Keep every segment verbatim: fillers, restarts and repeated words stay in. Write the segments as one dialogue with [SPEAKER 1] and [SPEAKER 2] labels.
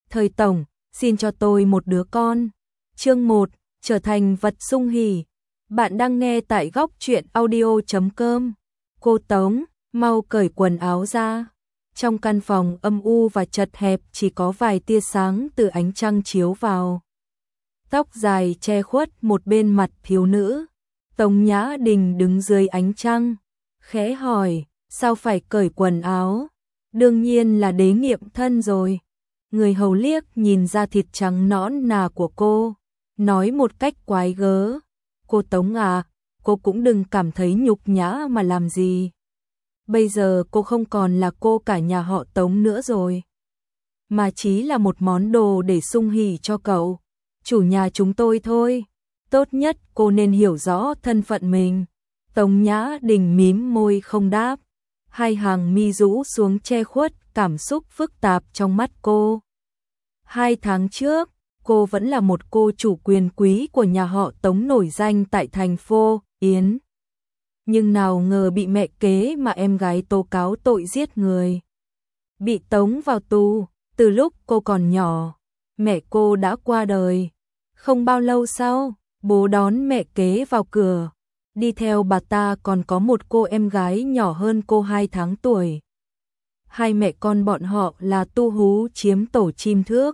[SPEAKER 1] Thời tổng, xin cho tôi một đứa con. Chương một, trở thành vật sung hỉ. Bạn đang nghe tại góc truyện audio chấm com. Cô Tống, mau cởi quần áo ra. Trong căn phòng âm u và chật hẹp chỉ có vài tia sáng từ ánh trăng chiếu vào. Tóc dài che khuất một bên mặt thiếu nữ. Tống Nhã Đình đứng dưới ánh trăng, khẽ hỏi, sao phải cởi quần áo? Đương nhiên là đế nghiệm thân rồi. Người hầu liếc nhìn da thịt trắng nõn nà của cô, nói một cách quái gớ, cô Tống à, cô cũng đừng cảm thấy nhục nhã mà làm gì. Bây giờ cô không còn là cô cả nhà họ Tống nữa rồi, mà chỉ là một món đồ để sung hỉ cho cậu, chủ nhà chúng tôi thôi. Tốt nhất cô nên hiểu rõ thân phận mình. Tống Nhã Đình mím môi không đáp, hai hàng mi rũ xuống che khuất cảm xúc phức tạp trong mắt cô. Hai tháng trước, cô vẫn là một cô chủ quyền quý của nhà họ Tống nổi danh tại thành phố Yến. Nhưng nào ngờ bị mẹ kế mà em gái tố cáo tội giết người. Bị tống vào tù, từ lúc cô còn nhỏ, mẹ cô đã qua đời. Không bao lâu sau, bố đón mẹ kế vào cửa. Đi theo bà ta còn có một cô em gái nhỏ hơn cô hai tháng tuổi. Hai mẹ con bọn họ là tu hú chiếm tổ chim thước.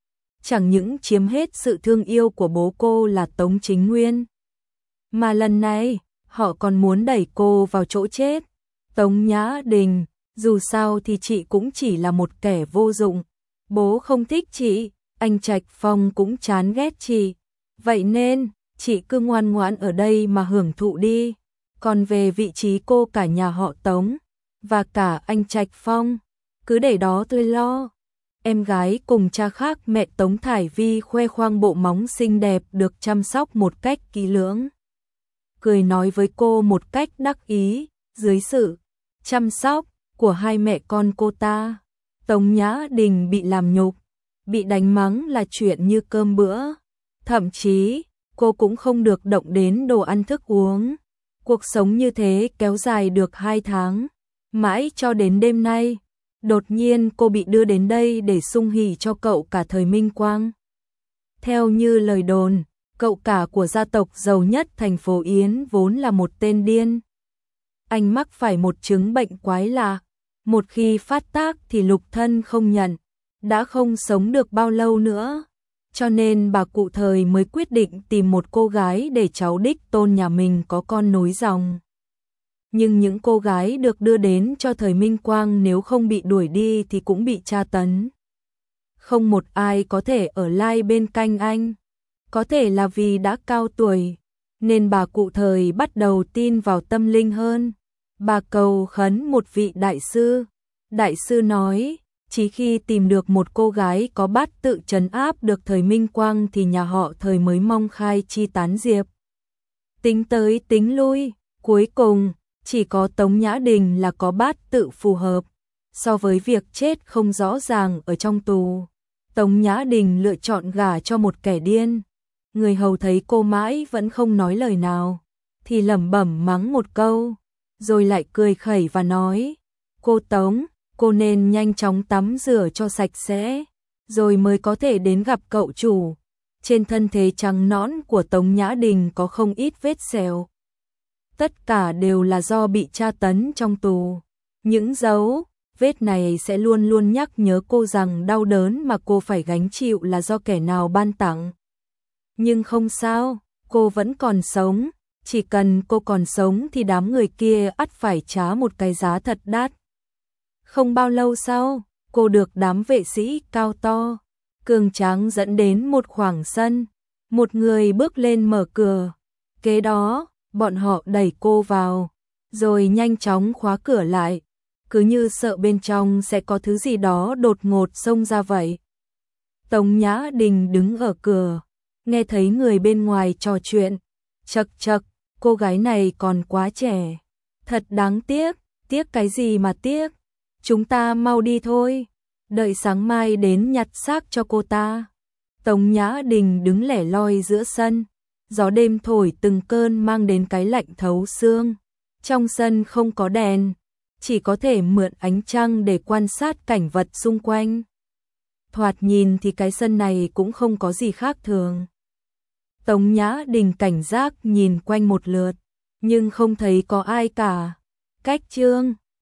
[SPEAKER 1] Chẳng những chiếm hết sự thương yêu của bố cô là Tống Chính Nguyên, mà lần này, họ còn muốn đẩy cô vào chỗ chết. Tống Nhã Đình, dù sao thì chị cũng chỉ là một kẻ vô dụng. Bố không thích chị, anh Trạch Phong cũng chán ghét chị. Vậy nên, chị cứ ngoan ngoãn ở đây mà hưởng thụ đi. Còn về vị trí cô cả nhà họ Tống, và cả anh Trạch Phong, cứ để đó tôi lo. Em gái cùng cha khác mẹ Tống Thải Vi khoe khoang bộ móng xinh đẹp được chăm sóc một cách kỹ lưỡng. Cười nói với cô một cách đắc ý, dưới sự chăm sóc của hai mẹ con cô ta, Tống Nhã Đình bị làm nhục, bị đánh mắng là chuyện như cơm bữa. Thậm chí, cô cũng không được động đến đồ ăn thức uống. Cuộc sống như thế kéo dài được hai tháng, mãi cho đến đêm nay. Đột nhiên cô bị đưa đến đây để sung hỉ cho cậu cả thời Minh Quang. Theo như lời đồn, cậu cả của gia tộc giàu nhất thành phố Yến vốn là một tên điên. Anh mắc phải một chứng bệnh quái lạ, một khi phát tác thì lục thân không nhận, đã không sống được bao lâu nữa. Cho nên bà cụ thời mới quyết định tìm một cô gái để cháu đích tôn nhà mình có con nối dòng. Nhưng những cô gái được đưa đến cho thời Minh Quang nếu không bị đuổi đi thì cũng bị tra tấn. Không một ai có thể ở lại bên cạnh anh. Có thể là vì đã cao tuổi, nên bà cụ thời bắt đầu tin vào tâm linh hơn. Bà cầu khấn một vị đại sư. Đại sư nói, chỉ khi tìm được một cô gái có bát tự trấn áp được thời Minh Quang thì nhà họ thời mới mong khai chi tán diệp. Tính tới tính lui, cuối cùng, chỉ có Tống Nhã Đình là có bát tự phù hợp. So với việc chết không rõ ràng ở trong tù, Tống Nhã Đình lựa chọn gả cho một kẻ điên. Người hầu thấy cô mãi vẫn không nói lời nào, thì lẩm bẩm mắng một câu, rồi lại cười khẩy và nói, cô Tống, cô nên nhanh chóng tắm rửa cho sạch sẽ, rồi mới có thể đến gặp cậu chủ. Trên thân thể trắng nõn của Tống Nhã Đình có không ít vết sẹo. Tất cả đều là do bị tra tấn trong tù. Những dấu vết này sẽ luôn luôn nhắc nhớ cô rằng đau đớn mà cô phải gánh chịu là do kẻ nào ban tặng. Nhưng không sao, cô vẫn còn sống. Chỉ cần cô còn sống thì đám người kia ắt phải trả một cái giá thật đắt. Không bao lâu sau, cô được đám vệ sĩ cao to, cường tráng dẫn đến một khoảng sân. Một người bước lên mở cửa. Kế đó, bọn họ đẩy cô vào, rồi nhanh chóng khóa cửa lại, cứ như sợ bên trong sẽ có thứ gì đó đột ngột xông ra vậy. Tống Nhã Đình đứng ở cửa, nghe thấy người bên ngoài trò chuyện, chậc chậc, cô gái này còn quá trẻ, thật đáng tiếc. Tiếc cái gì mà tiếc, chúng ta mau đi thôi, đợi sáng mai đến nhặt xác cho cô ta. Tống Nhã Đình đứng lẻ loi giữa sân, gió đêm thổi từng cơn mang đến cái lạnh thấu xương. Trong sân không có đèn, chỉ có thể mượn ánh trăng để quan sát cảnh vật xung quanh. thoạt nhìn thì cái sân này cũng không có gì khác thường. Tống Nhã Đình cảnh giác nhìn quanh một lượt, nhưng không thấy có ai cả. Cách Trương